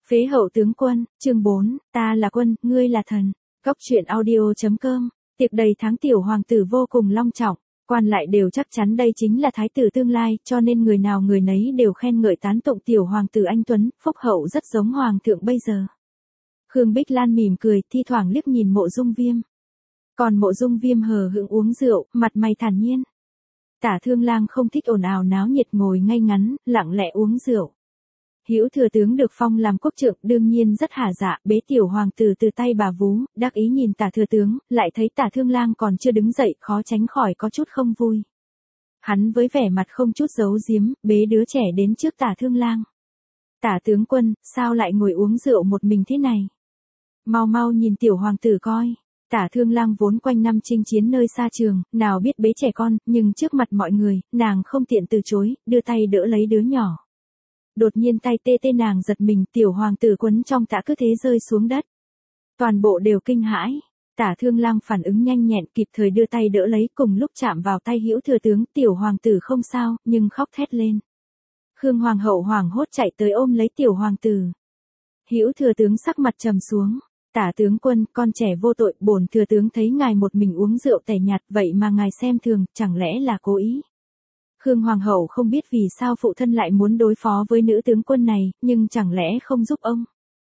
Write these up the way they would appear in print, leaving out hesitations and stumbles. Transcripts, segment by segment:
Phế hậu tướng quân, chương 4, ta là quân, ngươi là thần. Góc truyện audio.com. Tiệc đầy tháng tiểu hoàng tử vô cùng long trọng, quan lại đều chắc chắn đây chính là thái tử tương lai, cho nên người nào người nấy đều khen ngợi tán tụng tiểu hoàng tử anh tuấn, phúc hậu rất giống hoàng thượng bây giờ. Khương Bích Lan mỉm cười, thi thoảng liếc nhìn Mộ Dung Viêm. Còn Mộ Dung Viêm hờ hững uống rượu, mặt mày thản nhiên. Tả Thương Lang không thích ồn ào náo nhiệt, ngồi ngay ngắn, lặng lẽ uống rượu. Hữu thừa tướng được phong làm quốc trượng, đương nhiên rất hả dạ, bế tiểu hoàng tử từ tay bà vú, đắc ý nhìn Tả thừa tướng, lại thấy Tả Thương Lang còn chưa đứng dậy, khó tránh khỏi có chút không vui. Hắn với vẻ mặt không chút giấu giếm, bế đứa trẻ đến trước Tả Thương Lang. Tả tướng quân, sao lại ngồi uống rượu một mình thế này? Mau mau nhìn tiểu hoàng tử coi. Tả Thương Lang vốn quanh năm chinh chiến nơi xa trường, nào biết bế trẻ con, nhưng trước mặt mọi người, nàng không tiện từ chối, đưa tay đỡ lấy đứa nhỏ. Đột nhiên tay tê tê nàng giật mình, tiểu hoàng tử quấn trong tã cứ thế rơi xuống đất. Toàn bộ đều kinh hãi. Tả Thương Lang phản ứng nhanh nhẹn, kịp thời đưa tay đỡ lấy, cùng lúc chạm vào tay Hữu thừa tướng, tiểu hoàng tử không sao, nhưng khóc thét lên. Khương hoàng hậu hoảng hốt chạy tới ôm lấy tiểu hoàng tử. Hữu thừa tướng sắc mặt trầm xuống. Tả tướng quân, con trẻ vô tội, bổn thừa tướng thấy ngài một mình uống rượu tẻ nhạt, vậy mà ngài xem thường, chẳng lẽ là cố ý? Khương hoàng hậu không biết vì sao phụ thân lại muốn đối phó với nữ tướng quân này, nhưng chẳng lẽ không giúp ông?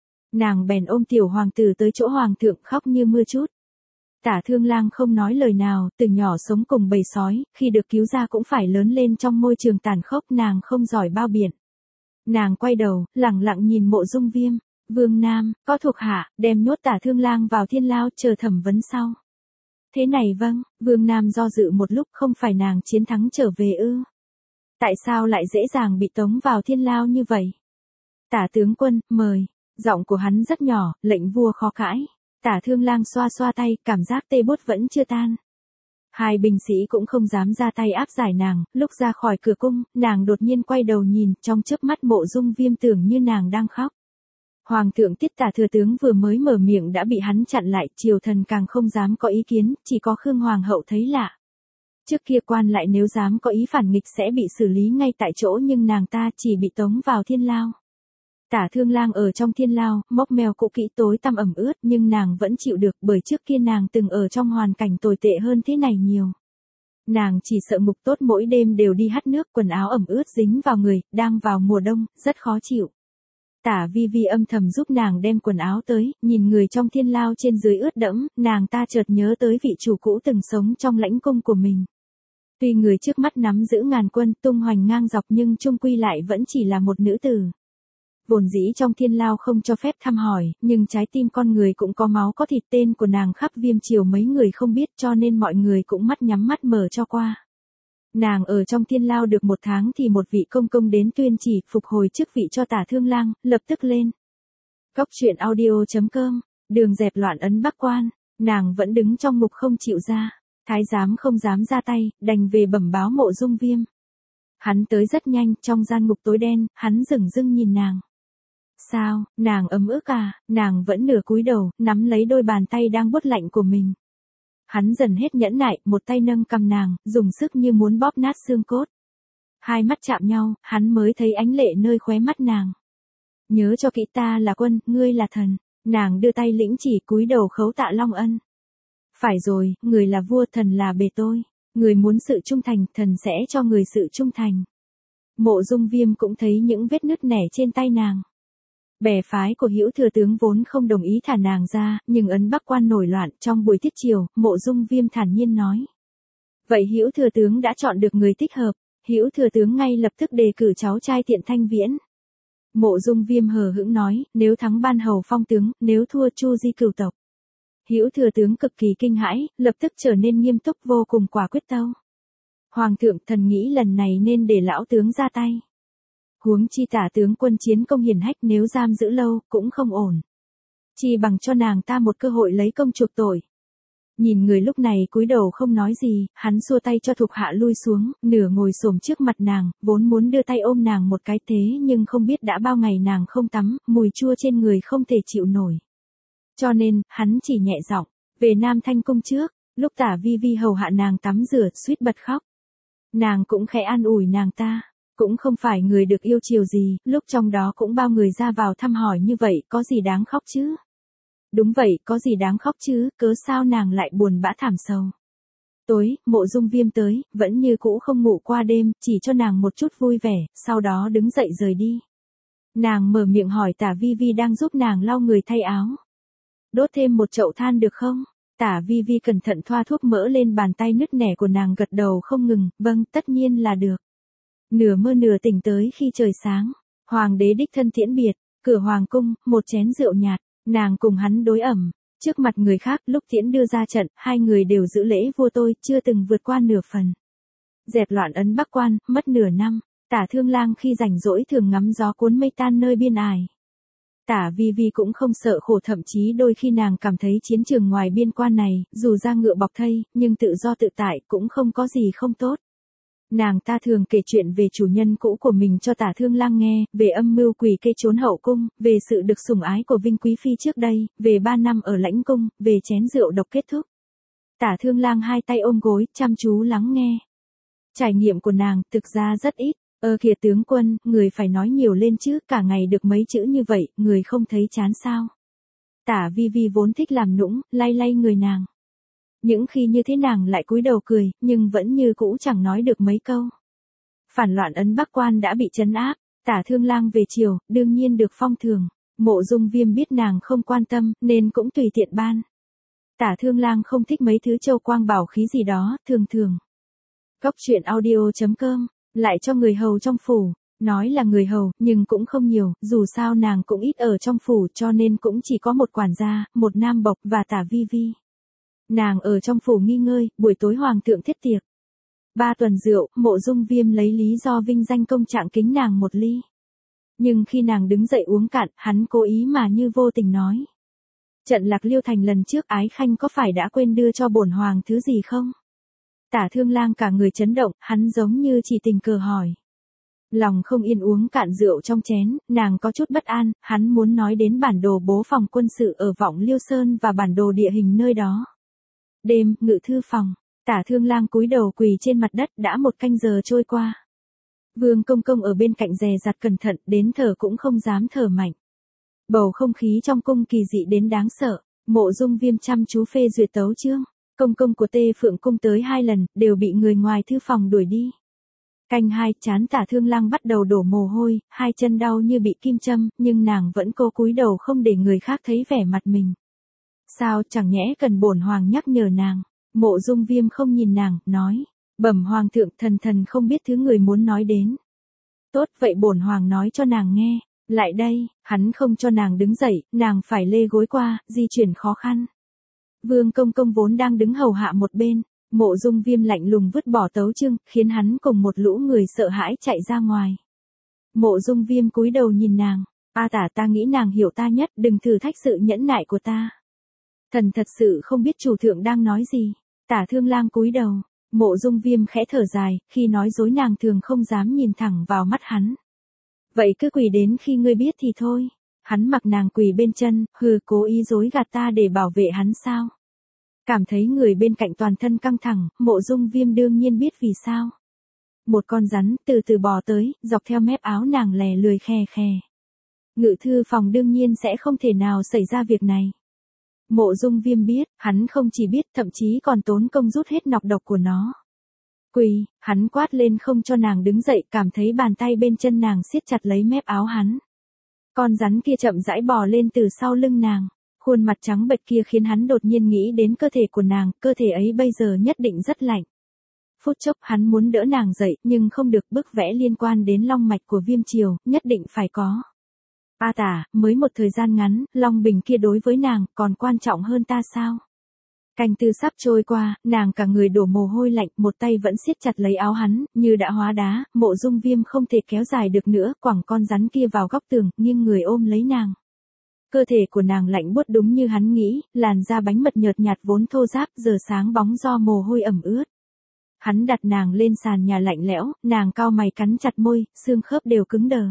Nàng bèn ôm tiểu hoàng tử tới chỗ hoàng thượng, khóc như mưa chút. Tả Thương Lang không nói lời nào, từ nhỏ sống cùng bầy sói, khi được cứu ra cũng phải lớn lên trong môi trường tàn khốc, nàng không giỏi bao biện. Nàng quay đầu, lẳng lặng nhìn Mộ Dung Viêm. Vương Nam, có thuộc hạ, đem nhốt Tả Thương Lang vào thiên lao, chờ thẩm vấn sau. Thế này vâng, Vương Nam do dự một lúc, không phải nàng chiến thắng trở về ư? Tại sao lại dễ dàng bị tống vào thiên lao như vậy? Tả tướng quân, mời. Giọng của hắn rất nhỏ, lệnh vua khó cãi. Tả Thương Lang xoa xoa tay, cảm giác tê bút vẫn chưa tan. Hai binh sĩ cũng không dám ra tay áp giải nàng, lúc ra khỏi cửa cung, nàng đột nhiên quay đầu nhìn, trong chớp mắt Mộ Dung Viêm tưởng như nàng đang khóc. Hoàng thượng Tiết Tả thừa tướng vừa mới mở miệng đã bị hắn chặn lại, triều thần càng không dám có ý kiến, chỉ có Khương hoàng hậu thấy lạ. Trước kia quan lại nếu dám có ý phản nghịch sẽ bị xử lý ngay tại chỗ, nhưng nàng ta chỉ bị tống vào thiên lao. Tả Thương Lang ở trong thiên lao, mốc mèo cũ kỹ tối tăm ẩm ướt, nhưng nàng vẫn chịu được, bởi trước kia nàng từng ở trong hoàn cảnh tồi tệ hơn thế này nhiều. Nàng chỉ sợ ngục tốt mỗi đêm đều đi hắt nước, quần áo ẩm ướt dính vào người, đang vào mùa đông, rất khó chịu. Tả Vi Vi âm thầm giúp nàng đem quần áo tới, nhìn người trong thiên lao trên dưới ướt đẫm, nàng ta chợt nhớ tới vị chủ cũ từng sống trong lãnh cung của mình. Tuy người trước mắt nắm giữ ngàn quân tung hoành ngang dọc, nhưng chung quy lại vẫn chỉ là một nữ tử. Vốn dĩ trong thiên lao không cho phép thăm hỏi, nhưng trái tim con người cũng có máu có thịt, tên của nàng khắp Viêm triều mấy người không biết, cho nên mọi người cũng mắt nhắm mắt mở cho qua. Nàng ở trong thiên lao được 1 tháng thì một vị công công đến tuyên chỉ phục hồi chức vị cho Tả Thương Lang, lập tức lên. Góc truyện audio.com, đường dẹp loạn ấn Bắc Quan, nàng vẫn đứng trong ngục không chịu ra. Thái giám không dám ra tay, đành về bẩm báo Mộ Dung Viêm. Hắn tới rất nhanh, trong gian ngục tối đen, hắn dửng dưng nhìn nàng. Sao, nàng ấm ức à? Nàng vẫn nửa cúi đầu, nắm lấy đôi bàn tay đang buốt lạnh của mình. Hắn dần hết nhẫn nại, một tay nâng cầm nàng, dùng sức như muốn bóp nát xương cốt. Hai mắt chạm nhau, hắn mới thấy ánh lệ nơi khóe mắt nàng. Nhớ cho kỹ, ta là quân, ngươi là thần. Nàng đưa tay lĩnh chỉ, cúi đầu khấu tạ long ân. Phải rồi, người là vua, thần là bề tôi. Người muốn sự trung thành, thần sẽ cho người sự trung thành. Mộ Dung Viêm cũng thấy những vết nứt nẻ trên tay nàng. Bè phái của Hữu thừa tướng vốn không đồng ý thả nàng ra, nhưng ấn Bắc Quan nổi loạn, trong buổi tiết triều, Mộ Dung Viêm thản nhiên nói. Vậy Hữu thừa tướng đã chọn được người thích hợp. Hữu thừa tướng ngay lập tức đề cử cháu trai Tiện Thanh Viễn. Mộ Dung Viêm hờ hững nói, nếu thắng ban hầu phong tướng, nếu thua chu di cửu tộc. Hữu thừa tướng cực kỳ kinh hãi, lập tức trở nên nghiêm túc, vô cùng quả quyết tâu. Hoàng thượng, thần nghĩ lần này nên để lão tướng ra tay. Huống chi Tả tướng quân chiến công hiển hách, nếu giam giữ lâu, cũng không ổn. Chi bằng cho nàng ta một cơ hội lấy công chuộc tội. Nhìn người lúc này cúi đầu không nói gì, hắn xua tay cho thuộc hạ lui xuống, nửa ngồi xổm trước mặt nàng, vốn muốn đưa tay ôm nàng một cái, thế nhưng không biết đã bao ngày nàng không tắm, mùi chua trên người không thể chịu nổi. Cho nên, hắn chỉ nhẹ giọng, về Nam Thanh cung trước. Lúc Tả Vi Vi hầu hạ nàng tắm rửa, suýt bật khóc. Nàng cũng khẽ an ủi nàng ta. Cũng không phải người được yêu chiều gì, lúc trong đó cũng bao người ra vào thăm hỏi như vậy, có gì đáng khóc chứ? Đúng vậy, có gì đáng khóc chứ, cớ sao nàng lại buồn bã thảm sầu. Tối, Mộ Dung Viêm tới, vẫn như cũ không ngủ qua đêm, chỉ cho nàng một chút vui vẻ, sau đó đứng dậy rời đi. Nàng mở miệng hỏi Tả Vi Vi đang giúp nàng lau người thay áo. Đốt thêm một chậu than được không? Tả Vi Vi cẩn thận thoa thuốc mỡ lên bàn tay nứt nẻ của nàng, gật đầu không ngừng, vâng, tất nhiên là được. Nửa mơ nửa tỉnh tới khi trời sáng, hoàng đế đích thân tiễn biệt, cửa hoàng cung, một chén rượu nhạt, nàng cùng hắn đối ẩm. Trước mặt người khác, lúc tiễn đưa ra trận, hai người đều giữ lễ vua tôi, chưa từng vượt qua nửa phần. Dẹp loạn ấn Bắc Quan, mất nửa năm, Tả Thương Lang khi rảnh rỗi thường ngắm gió cuốn mây tan nơi biên ải. Tả Vi Vi cũng không sợ khổ, thậm chí đôi khi nàng cảm thấy chiến trường ngoài biên quan này, dù ra ngựa bọc thây, nhưng tự do tự tại cũng không có gì không tốt. Nàng ta thường kể chuyện về chủ nhân cũ của mình cho Tả Thương Lang nghe, về âm mưu quỷ kê trốn hậu cung, về sự được sủng ái của Vinh Quý Phi trước đây, về 3 năm ở lãnh cung, về chén rượu độc kết thúc. Tả Thương Lang hai tay ôm gối, chăm chú lắng nghe. Trải nghiệm của nàng thực ra rất ít. Kìa tướng quân, người phải nói nhiều lên chứ, cả ngày được mấy chữ như vậy, người không thấy chán sao? Tả Vi Vi vốn thích làm nũng, lay lay người nàng. Những khi như thế nàng lại cúi đầu cười, nhưng vẫn như cũ chẳng nói được mấy câu. Phản loạn ấn Bắc Quan đã bị trấn áp, Tả Thương Lang về chiều, đương nhiên được phong thường. Mộ Dung Viêm biết nàng không quan tâm, nên cũng tùy tiện ban. Tả Thương Lang không thích mấy thứ châu quang bảo khí gì đó, thường. Góc truyện audio.com, lại cho người hầu trong phủ. Nói là người hầu, nhưng cũng không nhiều, dù sao nàng cũng ít ở trong phủ cho nên cũng chỉ có một quản gia, một nam bộc và Tả Vi Vi. Nàng ở trong phủ nghỉ ngơi, buổi tối hoàng thượng thiết tiệc. 3 tuần rượu, Mộ Dung Viêm lấy lý do vinh danh công trạng kính nàng một ly. Nhưng khi nàng đứng dậy uống cạn, hắn cố ý mà như vô tình nói. Trận Lạc Liêu Thành lần trước Ái Khanh có phải đã quên đưa cho bổn hoàng thứ gì không? Tả Thương Lang cả người chấn động, hắn giống như chỉ tình cờ hỏi. Lòng không yên uống cạn rượu trong chén, nàng có chút bất an, hắn muốn nói đến bản đồ bố phòng quân sự ở Vọng Liêu Sơn và bản đồ địa hình nơi đó. Đêm, ngự thư phòng, Tả Thương Lang cúi đầu quỳ trên mặt đất, đã 1 canh giờ trôi qua. Vương Công Công ở bên cạnh dè dặt cẩn thận, đến thở cũng không dám thở mạnh. Bầu không khí trong cung kỳ dị đến đáng sợ, Mộ Dung Viêm chăm chú phê duyệt tấu chương. Công công của Tê Phượng cung tới 2 lần, đều bị người ngoài thư phòng đuổi đi. Canh 2, trán Tả Thương Lang bắt đầu đổ mồ hôi, 2 chân đau như bị kim châm, nhưng nàng vẫn cố cúi đầu không để người khác thấy vẻ mặt mình. Sao, chẳng nhẽ cần bổn hoàng nhắc nhở nàng? Mộ Dung Viêm không nhìn nàng, nói. Bẩm hoàng thượng, thần không biết thứ người muốn nói đến. Tốt, vậy bổn hoàng nói cho nàng nghe. Lại đây, hắn không cho nàng đứng dậy, nàng phải lê gối qua, di chuyển khó khăn. Vương Công Công vốn đang đứng hầu hạ một bên, Mộ Dung Viêm lạnh lùng vứt bỏ tấu chương, khiến hắn cùng một lũ người sợ hãi chạy ra ngoài. Mộ Dung Viêm cúi đầu nhìn nàng, Tả, ta nghĩ nàng hiểu ta nhất, đừng thử thách sự nhẫn nại của ta. Thần thật sự không biết chủ thượng đang nói gì. Tả Thương Lang cúi đầu, Mộ Dung Viêm khẽ thở dài, khi nói dối nàng thường không dám nhìn thẳng vào mắt hắn. Vậy cứ quỳ đến khi ngươi biết thì thôi. Hắn mặc nàng quỳ bên chân, cố ý dối gạt ta để bảo vệ hắn sao? Cảm thấy người bên cạnh toàn thân căng thẳng, Mộ Dung Viêm đương nhiên biết vì sao. Một con rắn từ từ bò tới, dọc theo mép áo nàng lè lười khè khè. Ngự thư phòng đương nhiên sẽ không thể nào xảy ra việc này. Mộ Dung Viêm biết, hắn không chỉ biết, thậm chí còn tốn công rút hết nọc độc của nó. Quỳ, hắn quát lên không cho nàng đứng dậy, cảm thấy bàn tay bên chân nàng siết chặt lấy mép áo hắn. Con rắn kia chậm rãi bò lên từ sau lưng nàng. Khuôn mặt trắng bệch kia khiến hắn đột nhiên nghĩ đến cơ thể của nàng, cơ thể ấy bây giờ nhất định rất lạnh. Phút chốc hắn muốn đỡ nàng dậy, nhưng không được, bức vẽ liên quan đến long mạch của Viêm Triều, nhất định phải có. Tả, mới một thời gian ngắn, long bình kia đối với nàng, còn quan trọng hơn ta sao? Canh tư sắp trôi qua, nàng cả người đổ mồ hôi lạnh, một tay vẫn siết chặt lấy áo hắn, như đã hóa đá, Mộ Dung Viêm không thể kéo dài được nữa, quẳng con rắn kia vào góc tường, nghiêng người ôm lấy nàng. Cơ thể của nàng lạnh buốt đúng như hắn nghĩ, làn da bánh mật nhợt nhạt vốn thô ráp, giờ sáng bóng do mồ hôi ẩm ướt. Hắn đặt nàng lên sàn nhà lạnh lẽo, nàng cau mày cắn chặt môi, xương khớp đều cứng đờ.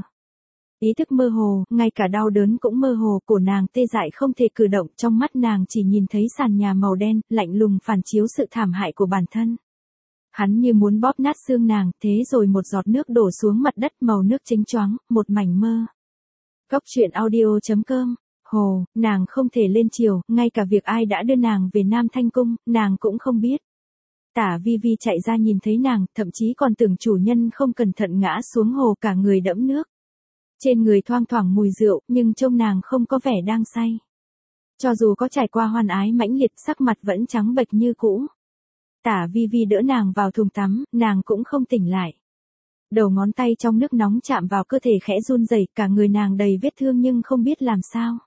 Ý thức mơ hồ, ngay cả đau đớn cũng mơ hồ, cổ nàng tê dại không thể cử động, trong mắt nàng chỉ nhìn thấy sàn nhà màu đen, lạnh lùng phản chiếu sự thảm hại của bản thân. Hắn như muốn bóp nát xương nàng, thế rồi một giọt nước đổ xuống mặt đất màu nước chính choáng, một mảnh mơ. Góc truyện audio.com. Hồ, nàng không thể lên triều, ngay cả việc ai đã đưa nàng về Nam Thanh Cung, nàng cũng không biết. Tả Vi Vi chạy ra nhìn thấy nàng, thậm chí còn tưởng chủ nhân không cẩn thận ngã xuống hồ cả người đẫm nước. Trên người thoang thoảng mùi rượu, nhưng trông nàng không có vẻ đang say. Cho dù có trải qua hoan ái mãnh liệt, sắc mặt vẫn trắng bệch như cũ. Tả Vi Vi đỡ nàng vào thùng tắm, nàng cũng không tỉnh lại. Đầu ngón tay trong nước nóng chạm vào cơ thể khẽ run rẩy, cả người nàng đầy vết thương nhưng không biết làm sao.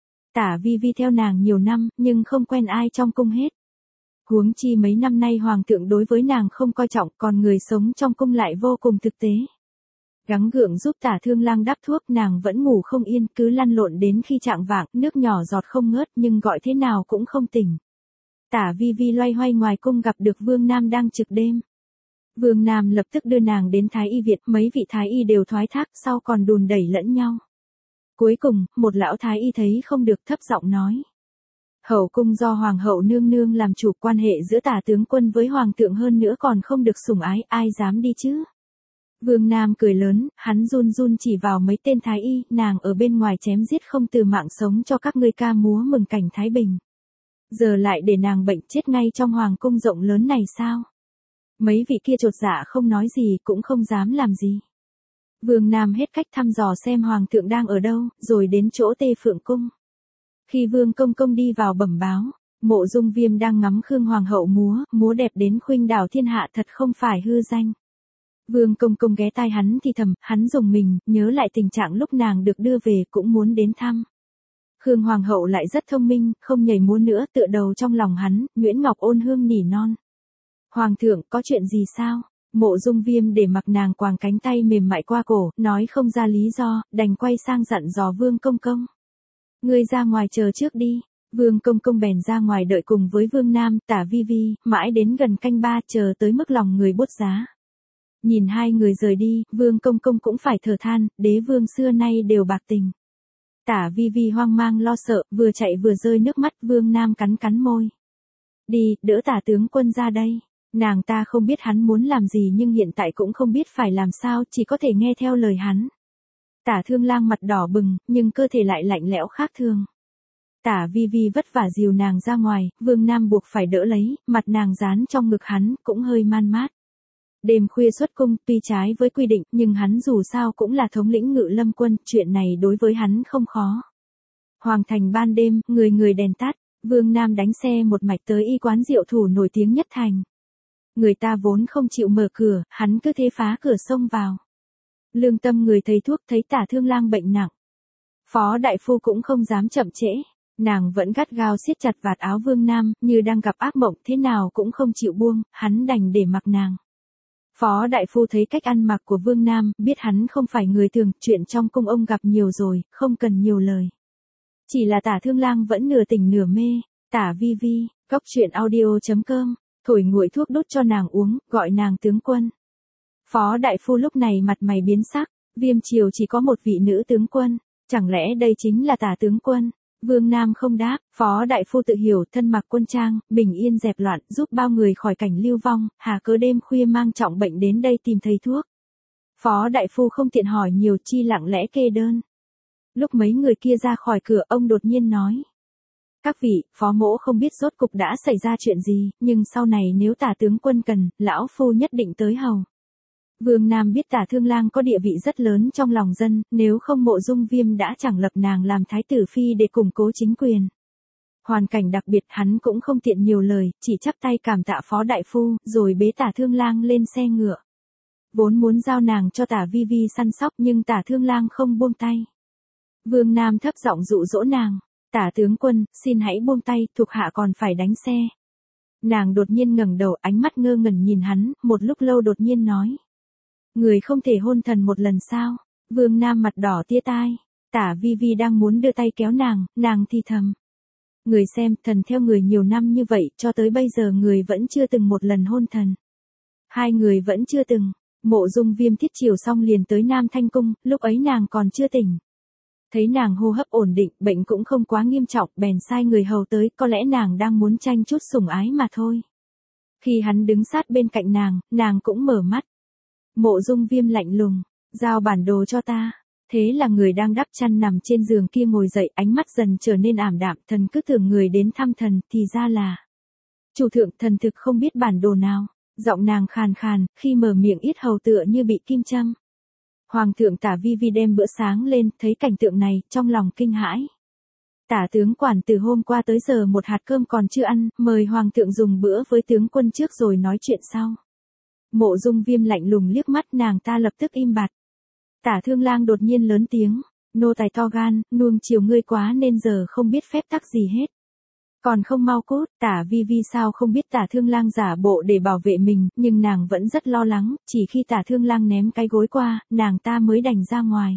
Tả Vi Vi theo nàng nhiều năm, nhưng không quen ai trong cung hết. Huống chi mấy năm nay hoàng thượng đối với nàng không coi trọng, còn người sống trong cung lại vô cùng thực tế. Gắng gượng giúp Tả Thương Lang đắp thuốc, nàng vẫn ngủ không yên, cứ lăn lộn đến khi chạng vạng, nước nhỏ giọt không ngớt nhưng gọi thế nào cũng không tỉnh. Tả Vi Vi loay hoay ngoài cung gặp được Vương Nam đang trực đêm. Vương Nam lập tức đưa nàng đến Thái Y Viện, mấy vị Thái Y đều thoái thác, sau còn đùn đẩy lẫn nhau. Cuối cùng, một lão Thái Y thấy không được thấp giọng nói. Hậu cung do Hoàng hậu nương nương làm chủ, quan hệ giữa Tả tướng quân với Hoàng thượng hơn nữa còn không được sủng ái, ai dám đi chứ? Vương Nam cười lớn, hắn run run chỉ vào mấy tên Thái Y, nàng ở bên ngoài chém giết không từ mạng sống cho các ngươi ca múa mừng cảnh Thái Bình. Giờ lại để nàng bệnh chết ngay trong Hoàng cung rộng lớn này sao? Mấy vị kia chột dạ không nói gì, cũng không dám làm gì. Vương Nam hết cách thăm dò xem Hoàng thượng đang ở đâu, rồi đến chỗ Tê Phượng Cung. Khi Vương Công Công đi vào bẩm báo, Mộ Dung Viêm đang ngắm Khương Hoàng hậu múa đẹp đến khuynh đảo thiên hạ, thật không phải hư danh. Vương Công Công ghé tai hắn thì thầm, hắn rùng mình, nhớ lại tình trạng lúc nàng được đưa về cũng muốn đến thăm. Khương Hoàng hậu lại rất thông minh, không nhảy múa nữa, tựa đầu trong lòng hắn, Nguyễn Ngọc ôn hương nỉ non. Hoàng thượng, có chuyện gì sao? Mộ Dung Viêm để mặc nàng quàng cánh tay mềm mại qua cổ, nói không ra lý do, đành quay sang dặn dò Vương Công Công. Ngươi ra ngoài chờ trước đi. Vương Công Công bèn ra ngoài đợi cùng với Vương Nam, Tả Vi Vi, mãi đến gần canh ba, chờ tới mức lòng người bút giá. Nhìn hai người rời đi, Vương Công Công cũng phải thở than, đế vương xưa nay đều bạc tình. Tả Vi Vi hoang mang lo sợ, vừa chạy vừa rơi nước mắt, Vương Nam cắn cắn môi. Đi, đỡ Tả tướng quân ra đây. Nàng ta không biết hắn muốn làm gì nhưng hiện tại cũng không biết phải làm sao, chỉ có thể nghe theo lời hắn. Tả Thương Lang mặt đỏ bừng, nhưng cơ thể lại lạnh lẽo khác thường. Tả Vi Vi vất vả dìu nàng ra ngoài, Vương Nam buộc phải đỡ lấy, mặt nàng dán trong ngực hắn, cũng hơi man mát. Đêm khuya xuất cung, tuy trái với quy định, nhưng hắn dù sao cũng là thống lĩnh Ngự Lâm quân, chuyện này đối với hắn không khó. Hoàng thành ban đêm, người người đèn tắt, Vương Nam đánh xe một mạch tới y quán rượu thủ nổi tiếng nhất thành. Người ta vốn không chịu mở cửa, hắn cứ thế phá cửa xông vào. Lương tâm người thấy thuốc, thấy Tả Thương Lang bệnh nặng. Phó đại phu cũng không dám chậm trễ, nàng vẫn gắt gao siết chặt vạt áo Vương Nam, như đang gặp ác mộng, thế nào cũng không chịu buông, hắn đành để mặc nàng. Phó đại phu thấy cách ăn mặc của Vương Nam, biết hắn không phải người thường, chuyện trong cung ông gặp nhiều rồi, không cần nhiều lời. Chỉ là Tả Thương Lang vẫn nửa tỉnh nửa mê. Tả Vi Vi, góc truyện audio.com, thổi nguội thuốc đốt cho nàng uống, gọi nàng tướng quân. Phó đại phu lúc này mặt mày biến sắc, Viêm triều chỉ có một vị nữ tướng quân, chẳng lẽ đây chính là Tả tướng quân? Vương Nam không đáp, phó đại phu tự hiểu, thân mặc quân trang, bình yên dẹp loạn, giúp bao người khỏi cảnh lưu vong, hà cớ đêm khuya mang trọng bệnh đến đây tìm thầy thuốc. Phó đại phu không tiện hỏi nhiều, chi lặng lẽ kê đơn. Lúc mấy người kia ra khỏi cửa, ông đột nhiên nói. Các vị, phó mỗ không biết rốt cục đã xảy ra chuyện gì, nhưng sau này nếu Tả tướng quân cần, lão phu nhất định tới hầu. Vương Nam biết Tả Thương Lang có địa vị rất lớn trong lòng dân, nếu không Mộ Dung Viêm đã chẳng lập nàng làm thái tử phi để củng cố chính quyền. Hoàn cảnh đặc biệt hắn cũng không tiện nhiều lời, chỉ chắp tay cảm tạ phó đại phu, rồi bế Tả Thương Lang lên xe ngựa. Vốn muốn giao nàng cho Tả Vi Vi săn sóc nhưng Tả Thương Lang không buông tay. Vương Nam thấp giọng dụ dỗ nàng, Tả tướng quân, xin hãy buông tay, thuộc hạ còn phải đánh xe. Nàng đột nhiên ngẩng đầu, ánh mắt ngơ ngẩn nhìn hắn, một lúc lâu đột nhiên nói. Người không thể hôn thần một lần sao? Vương Nam mặt đỏ tia tai. Tả Vi Vi đang muốn đưa tay kéo nàng thì thầm. Người xem, thần theo người nhiều năm như vậy, cho tới bây giờ người vẫn chưa từng một lần hôn thần. Hai người vẫn chưa từng. Mộ Dung Viêm thiết chiều xong liền tới Nam Thanh Cung, lúc ấy nàng còn chưa tỉnh. Thấy nàng hô hấp ổn định, bệnh cũng không quá nghiêm trọng, bèn sai người hầu tới, có lẽ nàng đang muốn tranh chút sủng ái mà thôi. Khi hắn đứng sát bên cạnh nàng cũng mở mắt. Mộ Dung Viêm lạnh lùng, giao bản đồ cho ta. Thế là người đang đắp chăn nằm trên giường kia ngồi dậy, ánh mắt dần trở nên ảm đạm. Thần cứ tưởng người đến thăm thần, thì ra là chủ thượng. Thần thực không biết bản đồ nào. Giọng nàng khàn khàn, khi mở miệng yết hầu tựa như bị kim châm. Hoàng thượng Tả Vi Vi đem bữa sáng lên, thấy cảnh tượng này, trong lòng kinh hãi. Tả tướng quản từ hôm qua tới giờ một hạt cơm còn chưa ăn, mời hoàng thượng dùng bữa với tướng quân trước rồi nói chuyện sau. Mộ Dung Viêm lạnh lùng liếc mắt nàng ta lập tức im bặt. Tả Thương Lang đột nhiên lớn tiếng, nô tài to gan, nuông chiều ngươi quá nên giờ không biết phép tắc gì hết. Còn không mau cút. Tả Vi Vi sao không biết Tả Thương Lang giả bộ để bảo vệ mình, nhưng nàng vẫn rất lo lắng, chỉ khi Tả Thương Lang ném cái gối qua, nàng ta mới đành ra ngoài.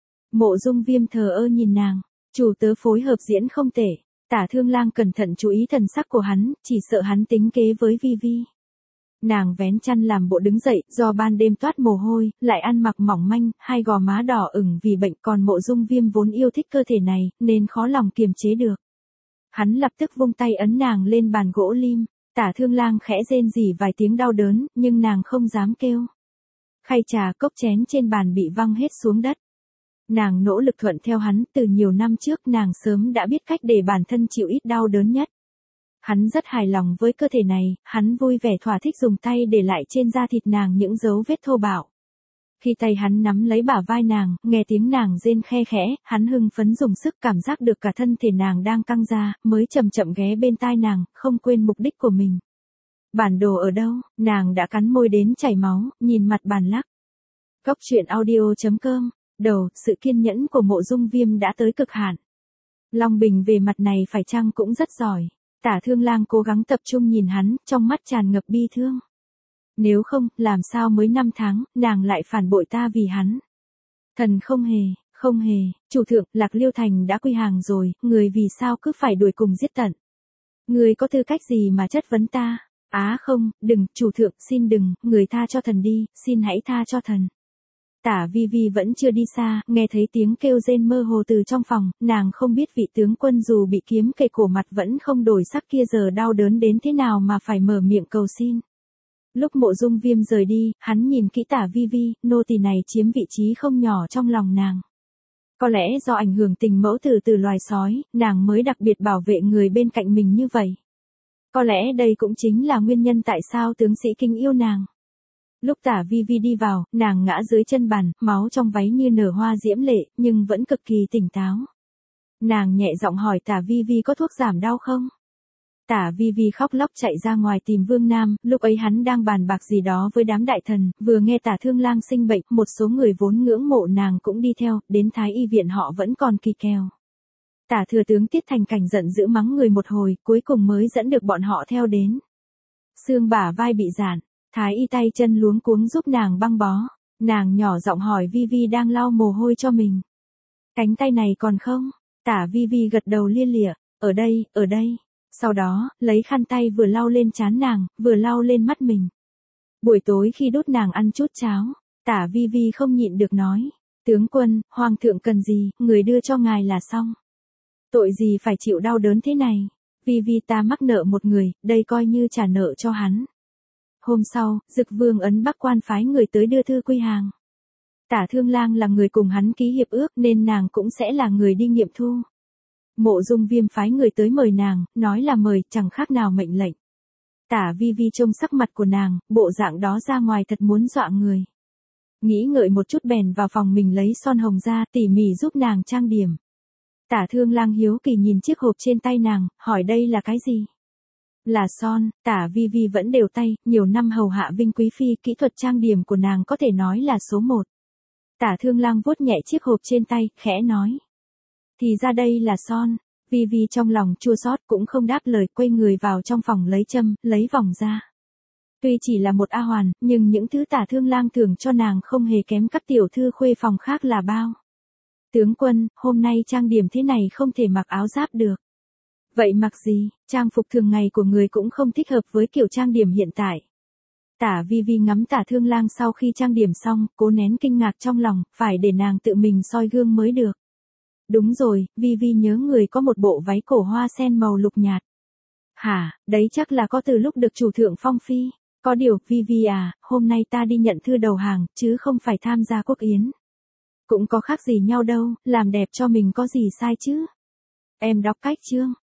Mộ Dung Viêm thờ ơ nhìn nàng, chủ tớ phối hợp diễn không tệ. Tả Thương Lang cẩn thận chú ý thần sắc của hắn, chỉ sợ hắn tính kế với Vi Vi. Nàng vén chăn làm bộ đứng dậy, do ban đêm toát mồ hôi, lại ăn mặc mỏng manh, hai gò má đỏ ửng vì bệnh, còn Mộ Dung Viêm vốn yêu thích cơ thể này, nên khó lòng kiềm chế được. Hắn lập tức vung tay ấn nàng lên bàn gỗ lim. Tả Thương Lang khẽ rên rỉ vài tiếng đau đớn, nhưng nàng không dám kêu. Khay trà cốc chén trên bàn bị văng hết xuống đất. Nàng nỗ lực thuận theo hắn, từ nhiều năm trước nàng sớm đã biết cách để bản thân chịu ít đau đớn nhất. Hắn rất hài lòng với cơ thể này, hắn vui vẻ thỏa thích dùng tay để lại trên da thịt nàng những dấu vết thô bạo. Khi tay hắn nắm lấy bả vai nàng, nghe tiếng nàng rên khe khẽ, hắn hưng phấn dùng sức cảm giác được cả thân thể nàng đang căng ra, mới chậm chậm ghé bên tai nàng, không quên mục đích của mình. Bản đồ ở đâu? Nàng đã cắn môi đến chảy máu, nhìn mặt bàn lắc. Góc truyện audio.com. Đầu, sự kiên nhẫn của Mộ Dung Viêm đã tới cực hạn. Long Bình về mặt này phải chăng cũng rất giỏi. Tả Thương Lang cố gắng tập trung nhìn hắn, trong mắt tràn ngập bi thương. Nếu không, làm sao mới 5 tháng, nàng lại phản bội ta vì hắn. Thần không hề, chủ thượng, Lạc Liêu Thành đã quy hàng rồi, người vì sao cứ phải đuổi cùng giết tận. Người có tư cách gì mà chất vấn ta? Á không, đừng, chủ thượng, xin đừng, người tha cho thần đi, xin hãy tha cho thần. Tả Vi Vi vẫn chưa đi xa, nghe thấy tiếng kêu rên mơ hồ từ trong phòng, nàng không biết vị tướng quân dù bị kiếm kề cổ mặt vẫn không đổi sắc kia giờ đau đớn đến thế nào mà phải mở miệng cầu xin. Lúc Mộ Dung Viêm rời đi, hắn nhìn kỹ Tả Vi Vi, nô tỳ này chiếm vị trí không nhỏ trong lòng nàng. Có lẽ do ảnh hưởng tình mẫu tử từ loài sói, nàng mới đặc biệt bảo vệ người bên cạnh mình như vậy. Có lẽ đây cũng chính là nguyên nhân tại sao tướng sĩ Kinh yêu nàng. Lúc Tả Vi Vi đi vào, nàng ngã dưới chân bàn, máu trong váy như nở hoa diễm lệ, nhưng vẫn cực kỳ tỉnh táo. Nàng nhẹ giọng hỏi Tả Vi Vi có thuốc giảm đau không? Tả Vi Vi khóc lóc chạy ra ngoài tìm Vương Nam, lúc ấy hắn đang bàn bạc gì đó với đám đại thần, vừa nghe Tả Thương Lang sinh bệnh, một số người vốn ngưỡng mộ nàng cũng đi theo, đến Thái y viện họ vẫn còn kỳ kèo. Tả thừa tướng Tiết Thành Cảnh giận dữ mắng người một hồi, cuối cùng mới dẫn được bọn họ theo đến. Xương bả vai bị giãn, Thái y tay chân luống cuống giúp nàng băng bó. Nàng nhỏ giọng hỏi Vi Vi đang lau mồ hôi cho mình. Cánh tay này còn không? Tả Vi Vi gật đầu lia lịa, ở đây. Sau đó, lấy khăn tay vừa lau lên trán nàng, vừa lau lên mắt mình. Buổi tối khi đút nàng ăn chút cháo, Tả Vi Vi không nhịn được nói. Tướng quân, hoàng thượng cần gì, người đưa cho ngài là xong. Tội gì phải chịu đau đớn thế này. Vi Vi ta mắc nợ một người, đây coi như trả nợ cho hắn. Hôm sau, Dực Vương ấn Bắc Quan phái người tới đưa thư quy hàng. Tả Thương Lang là người cùng hắn ký hiệp ước nên nàng cũng sẽ là người đi nghiệm thu. Mộ Dung Viêm phái người tới mời nàng, nói là mời, chẳng khác nào mệnh lệnh. Tả Vi Vi trông sắc mặt của nàng, bộ dạng đó ra ngoài thật muốn dọa người. Nghĩ ngợi một chút bèn vào phòng mình lấy son hồng ra, tỉ mỉ giúp nàng trang điểm. Tả Thương Lang hiếu kỳ nhìn chiếc hộp trên tay nàng, hỏi đây là cái gì? Là son. Tả Vi Vi vẫn đều tay, nhiều năm hầu hạ Vinh Quý Phi, kỹ thuật trang điểm của nàng có thể nói là số 1. Tả Thương Lang vuốt nhẹ chiếc hộp trên tay, khẽ nói. Thì ra đây là son. Vi Vi trong lòng chua xót cũng không đáp lời, quay người vào trong phòng lấy châm, lấy vòng ra. Tuy chỉ là một A hoàn, nhưng những thứ Tả Thương Lang thưởng cho nàng không hề kém các tiểu thư khuê phòng khác là bao. Tướng quân, hôm nay trang điểm thế này không thể mặc áo giáp được. Vậy mặc gì, trang phục thường ngày của người cũng không thích hợp với kiểu trang điểm hiện tại. Tả Vi Vi ngắm Tả Thương Lang sau khi trang điểm xong, cố nén kinh ngạc trong lòng, phải để nàng tự mình soi gương mới được. Đúng rồi, Vi Vi nhớ người có một bộ váy cổ hoa sen màu lục nhạt. Hả, đấy chắc là có từ lúc được chủ thượng phong phi. Có điều, Vivi à, hôm nay ta đi nhận thư đầu hàng, chứ không phải tham gia quốc yến. Cũng có khác gì nhau đâu, làm đẹp cho mình có gì sai chứ. Em đọc cách chương.